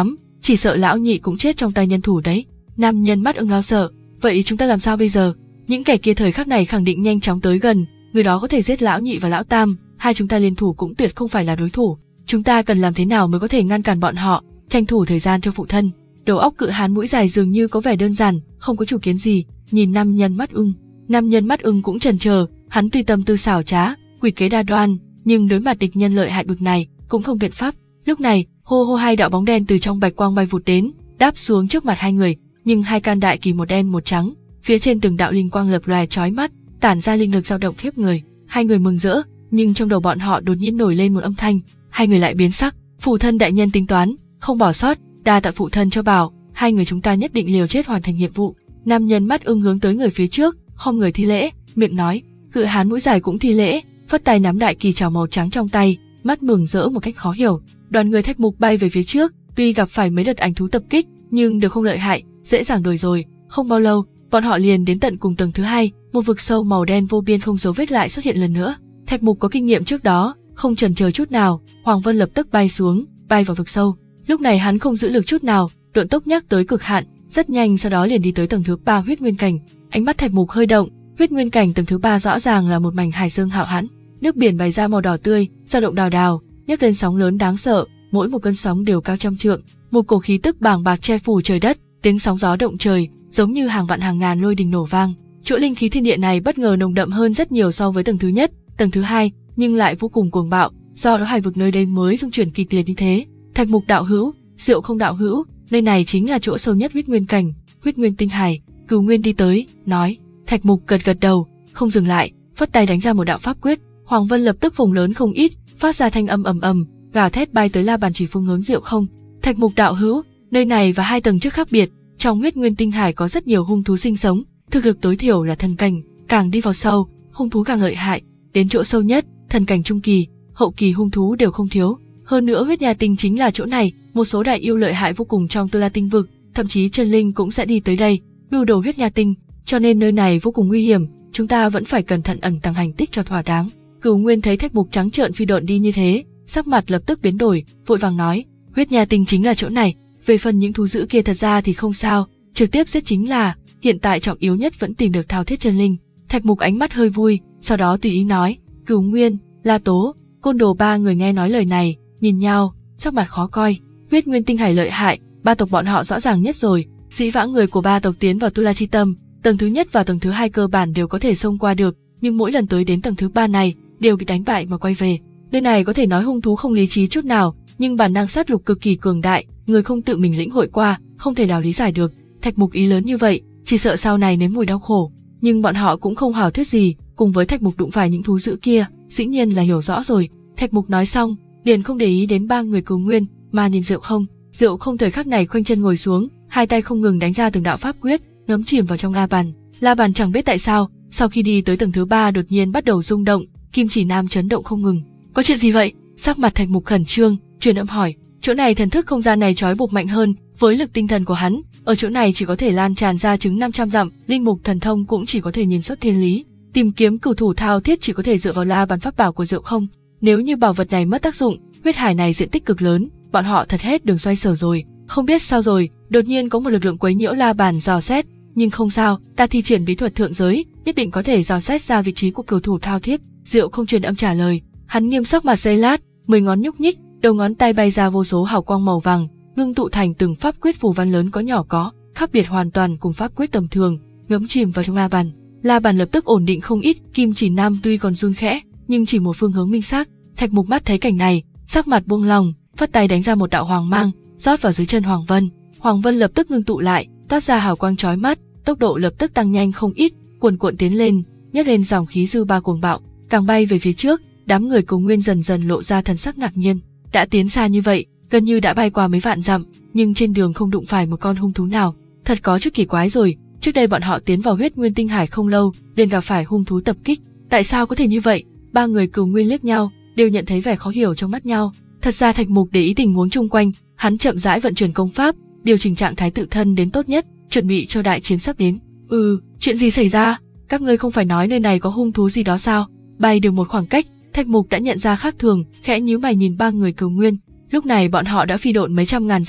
chỉ sợ lão nhị cũng chết trong tay nhân thủ đấy. Nam nhân mắt ưng lo sợ, vậy chúng ta làm sao bây giờ? Những kẻ kia thời khắc này khẳng định nhanh chóng tới gần, người đó có thể giết lão nhị và lão tam, hai chúng ta liên thủ cũng tuyệt không phải là đối thủ. Chúng ta cần làm thế nào mới có thể ngăn cản bọn họ, tranh thủ thời gian cho phụ thân. Đầu óc cự hán mũi dài dường như có vẻ đơn giản, không có chủ kiến gì, nhìn nam nhân mắt ưng. Nam nhân mắt ưng cũng chần chờ, hắn tuy tâm tư xảo trá, quỷ kế đa đoan, nhưng đối mặt địch nhân lợi hại bực này cũng không biện pháp. Lúc này, hô hô hai đạo bóng đen từ trong bạch quang bay vụt đến, đáp xuống trước mặt hai người, nhưng hai can đại kỳ một đen một trắng, phía trên từng đạo linh quang lập lòe chói mắt, tản ra linh lực dao động khiếp người. Hai người mừng rỡ, nhưng trong đầu bọn họ đột nhiên nổi lên một âm thanh, hai người lại biến sắc. Phụ thân đại nhân tính toán, không bỏ sót, đa tạ phụ thân cho bảo, hai người chúng ta nhất định liều chết hoàn thành nhiệm vụ. Nam nhân mắt ưng hướng tới người phía trước, không người thi lễ, miệng nói. Cự hán mũi dài cũng thi lễ, phất tay nắm đại kỳ trảo màu trắng trong tay, mắt mừng rỡ một cách khó hiểu. Đoàn người Thạch Mục bay về phía trước, tuy gặp phải mấy đợt ảnh thú tập kích, nhưng đều không lợi hại, dễ dàng đuổi rồi. Không bao lâu, bọn họ liền đến tận cùng tầng thứ hai, một vực sâu màu đen vô biên không dấu vết lại xuất hiện lần nữa. Thạch Mục có kinh nghiệm trước đó, không chần chờ chút nào, Hoàng Vân lập tức bay xuống, bay vào vực sâu. Lúc này hắn không giữ lực chút nào, độn tốc nhắc tới cực hạn, rất nhanh sau đó liền đi tới tầng thứ ba huyết nguyên cảnh. Ánh mắt Thạch Mục hơi động, huyết nguyên cảnh tầng thứ ba rõ ràng là một mảnh hải dương hạo hãn, nước biển bày ra màu đỏ tươi, dao động đào đào, nhấc lên sóng lớn đáng sợ, mỗi một cơn sóng đều cao trăm trượng, một cổ khí tức bàng bạc che phủ trời đất, tiếng sóng gió động trời, giống như hàng vạn hàng ngàn lôi đình nổ vang. Chỗ linh khí thiên địa này bất ngờ nồng đậm hơn rất nhiều so với tầng thứ nhất, tầng thứ hai, nhưng lại vô cùng cuồng bạo, do đó hải vực nơi đây mới rung chuyển kịch liệt như thế. Thạch Mục đạo hữu, Diệu không đạo hữu, nơi này chính là chỗ sâu nhất huyết nguyên cảnh, huyết nguyên tinh hải. Cửu Nguyên đi tới, nói. Thạch Mục gật gật đầu, không dừng lại, phất tay đánh ra một đạo pháp quyết. Hoàng Vân lập tức phồng lớn không ít, phát ra thanh âm ầm ầm, gào thét bay tới la bàn chỉ phương hướng Diệu không. Thạch Mục đạo hữu, nơi này và hai tầng trước khác biệt, trong huyết nguyên tinh hải có rất nhiều hung thú sinh sống, thực lực tối thiểu là thần cảnh, càng đi vào sâu, hung thú càng lợi hại, đến chỗ sâu nhất, thần cảnh trung kỳ, hậu kỳ hung thú đều không thiếu. Hơn nữa huyết nha tinh chính là chỗ này, một số đại yêu lợi hại vô cùng trong Tu La tinh vực, thậm chí chân linh cũng sẽ đi tới đây, mưu đồ huyết nha tinh, cho nên nơi này vô cùng nguy hiểm, chúng ta vẫn phải cẩn thận ẩn tàng hành tích cho thỏa đáng. Cửu Nguyên thấy Thạch Mục trắng trợn phi độn đi như thế, sắc mặt lập tức biến đổi, vội vàng nói, huyết nha tinh chính là chỗ này, về phần những thú dữ kia thật ra thì không sao, trực tiếp giết chính là, hiện tại trọng yếu nhất vẫn tìm được thao thiết chân linh. Thạch Mục ánh mắt hơi vui, sau đó tùy ý nói, Cửu Nguyên, La Tố, Côn Đồ ba người nghe nói lời này, nhìn nhau, sắc mặt khó coi. Huyết nguyên tinh hải lợi hại, ba tộc bọn họ rõ ràng nhất rồi. Dĩ vãng người của ba tộc tiến vào Tu La chi tâm, tầng thứ nhất và tầng thứ hai cơ bản đều có thể xông qua được, nhưng mỗi lần tới đến tầng thứ ba này đều bị đánh bại mà quay về. Nơi này có thể nói hung thú không lý trí chút nào, nhưng bản năng sát lục cực kỳ cường đại, người không tự mình lĩnh hội qua, không thể nào lý giải được. Thạch Mục ý lớn như vậy, chỉ sợ sau này nếm mùi đau khổ. Nhưng bọn họ cũng không hảo thuyết gì, cùng với Thạch Mục đụng phải những thú dữ kia, dĩ nhiên là hiểu rõ rồi. Thạch Mục nói xong, liền không để ý đến ba người Cửu Nguyên, mà nhìn Diệu không. Diệu không thời khắc này khoanh chân ngồi xuống, hai tay không ngừng đánh ra từng đạo pháp quyết, ngấm chìm vào trong la bàn. La bàn chẳng biết tại sao, sau khi đi tới tầng thứ ba đột nhiên bắt đầu rung động, kim chỉ nam chấn động không ngừng. Có chuyện gì vậy? Sắc mặt Thạch Mục khẩn trương, truyền âm hỏi. Chỗ này thần thức không gian này trói buộc mạnh hơn, với lực tinh thần của hắn, ở chỗ này chỉ có thể lan tràn ra chứng năm trăm dặm, linh mục thần thông cũng chỉ có thể nhìn xuất thiên lý. Tìm kiếm cửu thủ thao thiết chỉ có thể dựa vào la bàn pháp bảo của Diệu không. Nếu như bảo vật này mất tác dụng, huyết hải này diện tích cực lớn, bọn họ thật hết đường xoay sở rồi. Không biết sao rồi, đột nhiên có một lực lượng quấy nhiễu la bàn dò xét, nhưng không sao, ta thi triển bí thuật thượng giới, nhất định có thể dò xét ra vị trí của cửu thủ thao thiết. Diệu không truyền âm trả lời, hắn nghiêm sắc mà giây lát, mười ngón nhúc nhích, đầu ngón tay bay ra vô số hào quang màu vàng, ngưng tụ thành từng pháp quyết phù văn lớn có nhỏ có, khác biệt hoàn toàn cùng pháp quyết tầm thường, ngấm chìm vào trong la bàn. La bàn lập tức ổn định không ít, kim chỉ nam tuy còn run khẽ, nhưng chỉ một phương hướng minh xác. Thạch Mục mắt thấy cảnh này, sắc mặt buông lòng, phất tay đánh ra một đạo hoàng mang, rót vào dưới chân Hoàng Vân. Hoàng Vân lập tức ngưng tụ lại, toát ra hào quang chói mắt, tốc độ lập tức tăng nhanh không ít, cuồn cuộn tiến lên, nhấc lên dòng khí dư ba cuồng bạo, càng bay về phía trước. Đám người Cửu Nguyên dần dần lộ ra thần sắc ngạc nhiên. Đã tiến xa như vậy, gần như đã bay qua mấy vạn dặm, nhưng trên đường không đụng phải một con hung thú nào, thật có chút kỳ quái rồi. Trước đây bọn họ tiến vào huyết nguyên tinh hải không lâu, liền gặp phải hung thú tập kích, tại sao có thể như vậy? Ba người Cửu Nguyên liếc nhau, đều nhận thấy vẻ khó hiểu trong mắt nhau. Thật ra Thạch Mục để ý tình huống chung quanh, hắn chậm rãi vận chuyển công pháp, điều chỉnh trạng thái tự thân đến tốt nhất, chuẩn bị cho đại chiến sắp đến. Ừ, chuyện gì xảy ra? Các ngươi không phải nói nơi này có hung thú gì đó sao? Bay được một khoảng cách, Thạch Mục đã nhận ra khác thường, khẽ nhíu mày nhìn ba người Cửu Nguyên. Lúc này bọn họ đã phi độn mấy trăm ngàn dặm,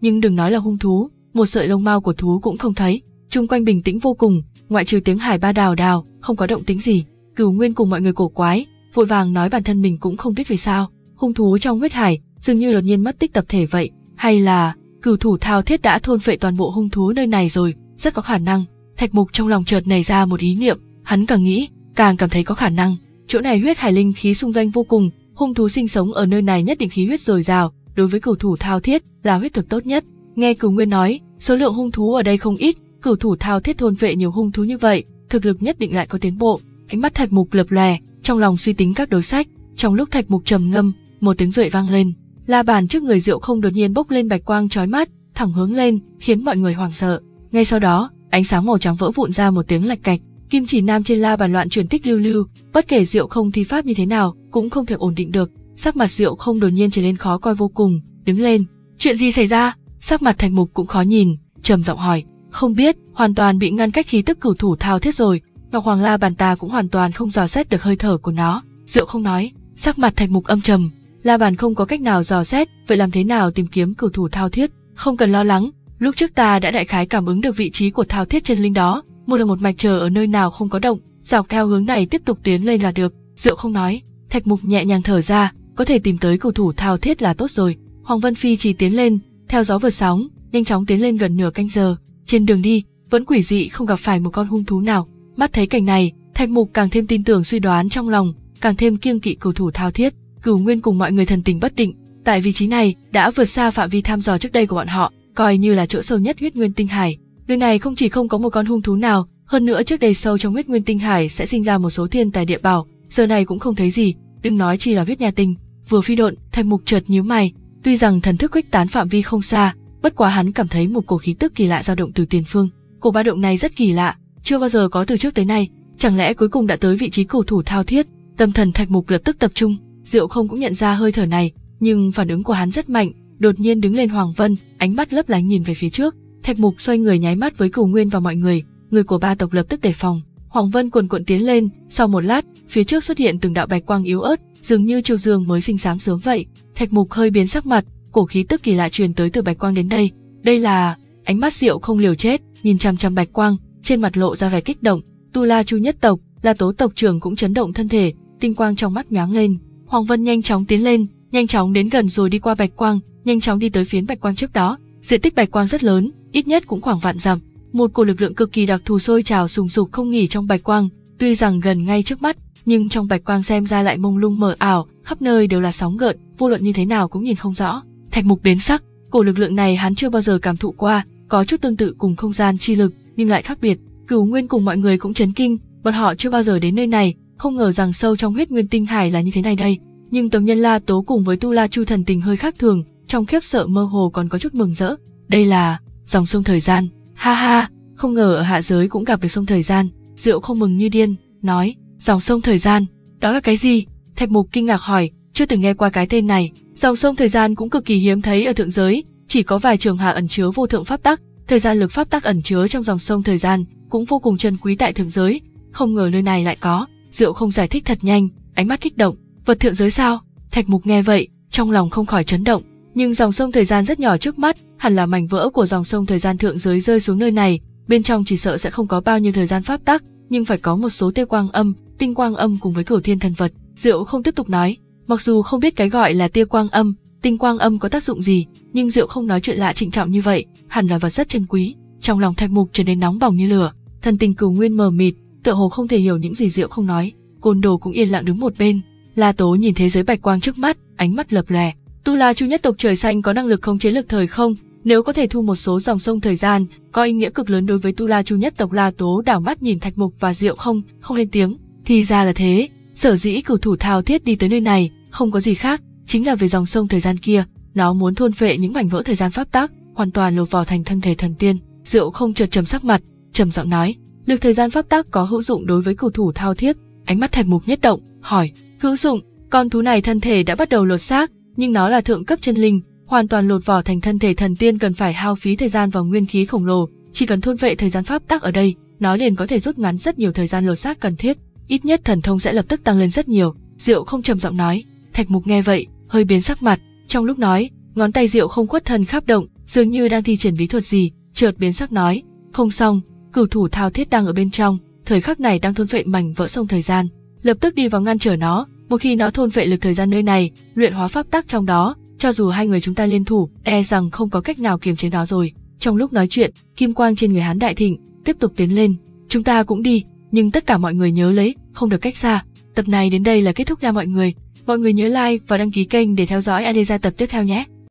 nhưng đừng nói là hung thú, một sợi lông mao của thú cũng không thấy. Chung quanh bình tĩnh vô cùng, ngoại trừ tiếng hải ba đào đào, không có động tĩnh gì. Cửu Nguyên cùng mọi người cổ quái, vội vàng nói bản thân mình cũng không biết vì sao hung thú trong huyết hải dường như đột nhiên mất tích tập thể vậy, hay là cửu thủ thao thiết đã thôn phệ toàn bộ hung thú nơi này rồi, rất có khả năng. Thạch Mục trong lòng chợt nảy ra một ý niệm, hắn càng nghĩ càng cảm thấy có khả năng. Chỗ này huyết hải linh khí xung doanh vô cùng, hung thú sinh sống ở nơi này nhất định khí huyết dồi dào, đối với cửu thủ thao thiết là huyết thực tốt nhất. Nghe Cửu Nguyên nói, số lượng hung thú ở đây không ít, cửu thủ thao thiết thôn phệ nhiều hung thú như vậy, thực lực nhất định lại có tiến bộ. Ánh mắt Thạch Mục lập lòe, trong lòng suy tính các đối sách. Trong lúc Thạch Mục trầm ngâm, một tiếng rượi vang lên, la bàn trước người Diệu Không đột nhiên bốc lên bạch quang chói mắt, thẳng hướng lên, khiến mọi người hoảng sợ. Ngay sau đó, ánh sáng màu trắng vỡ vụn ra một tiếng lạch cạch, kim chỉ nam trên la bàn loạn chuyển tích lưu lưu, bất kể Diệu Không thi pháp như thế nào, cũng không thể ổn định được. Sắc mặt Diệu Không đột nhiên trở nên khó coi vô cùng, đứng lên. Chuyện gì xảy ra? Sắc mặt Thạch Mục cũng khó nhìn, trầm giọng hỏi. Không biết, hoàn toàn bị ngăn cách khí tức cửu thủ thao thiết rồi. Ngọc Hoàng La bàn ta cũng hoàn toàn không dò xét được hơi thở của nó. Diệu Không nói. Sắc mặt Thạch Mục âm trầm. La bàn không có cách nào dò xét, vậy làm thế nào tìm kiếm cửu thủ thao thiết? Không cần lo lắng, lúc trước ta đã đại khái cảm ứng được vị trí của thao thiết chân linh đó, một là một mạch chờ ở nơi nào không có động, dọc theo hướng này tiếp tục tiến lên là được. Diệu Không nói. Thạch Mục nhẹ nhàng thở ra, có thể tìm tới cửu thủ thao thiết là tốt rồi. Hoàng Vân Phi chỉ tiến lên, theo gió vượt sóng, nhanh chóng tiến lên gần nửa canh giờ. Trên đường đi, vẫn quỷ dị không gặp phải một con hung thú nào. Mắt thấy cảnh này, Thạch Mục càng thêm tin tưởng suy đoán trong lòng, càng thêm kiêng kỵ cửu thủ thao thiết. Cửu Nguyên cùng mọi người thần tình bất định, tại vị trí này đã vượt xa phạm vi thăm dò trước đây của bọn họ, coi như là chỗ sâu nhất huyết nguyên tinh hải. Nơi này không chỉ không có một con hung thú nào, hơn nữa trước đây sâu trong huyết nguyên tinh hải sẽ sinh ra một số thiên tài địa bảo, giờ này cũng không thấy gì, đừng nói chi là huyết nha tinh. Vừa phi độn, Thạch Mục chợt nhíu mày, tuy rằng thần thức khuếch tán phạm vi không xa, bất quá hắn cảm thấy một cổ khí tức kỳ lạ dao động từ tiền phương. Cổ ba động này rất kỳ lạ, chưa bao giờ có từ trước tới nay, chẳng lẽ cuối cùng đã tới vị trí cửu thủ thao thiết? Tâm thần Thạch Mục lập tức tập trung. Diệu Không cũng nhận ra hơi thở này, nhưng phản ứng của hắn rất mạnh, đột nhiên đứng lên Hoàng Vân, ánh mắt lấp lánh nhìn về phía trước. Thạch Mục xoay người nháy mắt với Cửu Nguyên và mọi người, người của ba tộc lập tức đề phòng. Hoàng Vân cuồn cuộn tiến lên, sau một lát, phía trước xuất hiện từng đạo bạch quang yếu ớt, dường như chiều dương mới sinh sáng sớm vậy. Thạch Mục hơi biến sắc mặt, cổ khí tức kỳ lạ truyền tới từ bạch quang đến đây. Đây là... Ánh mắt Diệu Không liều chết, nhìn chằm chằm bạch quang, trên mặt lộ ra vẻ kích động. Tu La Chu nhất tộc, La Tố tộc trưởng cũng chấn động thân thể, tinh quang trong mắt nhoáng lên. Hoàng Vân nhanh chóng tiến lên, nhanh chóng đến gần rồi đi qua bạch quang, nhanh chóng đi tới phiến bạch quang trước đó. Diện tích bạch quang rất lớn, ít nhất cũng khoảng vạn dặm. Một cổ lực lượng cực kỳ đặc thù sôi trào sùng sục không nghỉ trong bạch quang, tuy rằng gần ngay trước mắt, nhưng trong bạch quang xem ra lại mông lung mờ ảo, khắp nơi đều là sóng gợn, vô luận như thế nào cũng nhìn không rõ. Thạch Mục biến sắc, cổ lực lượng này hắn chưa bao giờ cảm thụ qua, có chút tương tự cùng không gian chi lực, nhưng lại khác biệt. Cửu Nguyên cùng mọi người cũng chấn kinh, bọn họ chưa bao giờ đến nơi này, không ngờ rằng sâu trong huyết nguyên tinh hải là như thế này đây. Nhưng tộc nhân La Tố cùng với Tu La Chu thần tình hơi khác thường, trong khiếp sợ mơ hồ còn có chút mừng rỡ. Đây là dòng sông thời gian. Ha ha, không ngờ ở hạ giới cũng gặp được sông thời gian. Diệu Không mừng như điên, nói, dòng sông thời gian, đó là cái gì? Thạch Mục kinh ngạc hỏi, chưa từng nghe qua cái tên này. Dòng sông thời gian cũng cực kỳ hiếm thấy ở thượng giới, chỉ có vài trường hạ ẩn chứa vô thượng pháp tắc, thời gian lực pháp tắc ẩn chứa trong dòng sông thời gian cũng vô cùng trân quý tại thượng giới, không ngờ nơi này lại có. Diệu Không giải thích thật nhanh, ánh mắt kích động. Vật thượng giới sao? Thạch Mục nghe vậy, trong lòng không khỏi chấn động. Nhưng dòng sông thời gian rất nhỏ trước mắt, hẳn là mảnh vỡ của dòng sông thời gian thượng giới rơi xuống nơi này, bên trong chỉ sợ sẽ không có bao nhiêu thời gian pháp tắc, nhưng phải có một số tia quang âm, tinh quang âm cùng với cửu thiên thần vật. Diệu Không tiếp tục nói, mặc dù không biết cái gọi là tia quang âm, tinh quang âm có tác dụng gì, nhưng Diệu Không nói chuyện lạ trịnh trọng như vậy, hẳn là vật rất chân quý. Trong lòng Thạch Mục trở nên nóng bỏng như lửa, thần tình Cửu Nguyên mờ mịt, tựa hồ không thể hiểu những gì Diệu Không nói. Côn Đồ cũng yên lặng đứng một bên. La Tố nhìn thế giới bạch quang trước mắt, ánh mắt lập lòe. Tu La Chu nhất tộc trời xanh có năng lực khống chế lực thời không, nếu có thể thu một số dòng sông thời gian, có ý nghĩa cực lớn đối với Tu La Chu nhất tộc. La Tố đảo mắt nhìn Thạch Mục và Diệu Không, không lên tiếng. Thì ra là thế, sở dĩ cửu thủ thao thiết đi tới nơi này, không có gì khác, chính là về dòng sông thời gian kia, nó muốn thôn phệ những mảnh vỡ thời gian pháp tắc, hoàn toàn lột vỏ thành thân thể thần tiên. Diệu Không chợt trầm sắc mặt, trầm giọng nói, lực thời gian pháp tắc có hữu dụng đối với cửu thủ thao thiết. Ánh mắt Thạch Mục nhất động, hỏi, hữu dụng? Con thú này thân thể đã bắt đầu lột xác, nhưng nó là thượng cấp chân linh, hoàn toàn lột vỏ thành thân thể thần tiên cần phải hao phí thời gian và nguyên khí khổng lồ, chỉ cần thôn phệ thời gian pháp tắc ở đây, nó liền có thể rút ngắn rất nhiều thời gian lột xác cần thiết, ít nhất thần thông sẽ lập tức tăng lên rất nhiều. Diệu Không trầm giọng nói. Thạch Mục nghe vậy, hơi biến sắc mặt, trong lúc nói, ngón tay Diệu Không khuất thân khắp động, dường như đang thi triển bí thuật gì, chợt biến sắc nói, không xong, cửu thủ thao thiết đang ở bên trong, thời khắc này đang thôn phệ mảnh vỡ sông thời gian, lập tức đi vào ngăn trở nó, một khi nó thôn phệ lực thời gian nơi này, luyện hóa pháp tắc trong đó, cho dù hai người chúng ta liên thủ, e rằng không có cách nào kiềm chế nó rồi. Trong lúc nói chuyện, kim quang trên người hắn đại thịnh, tiếp tục tiến lên, chúng ta cũng đi, nhưng tất cả mọi người nhớ lấy, không được cách xa. Tập này đến đây là kết thúc nha mọi người, mọi người nhớ like và đăng ký kênh để theo dõi a đê gia tập tiếp theo nhé.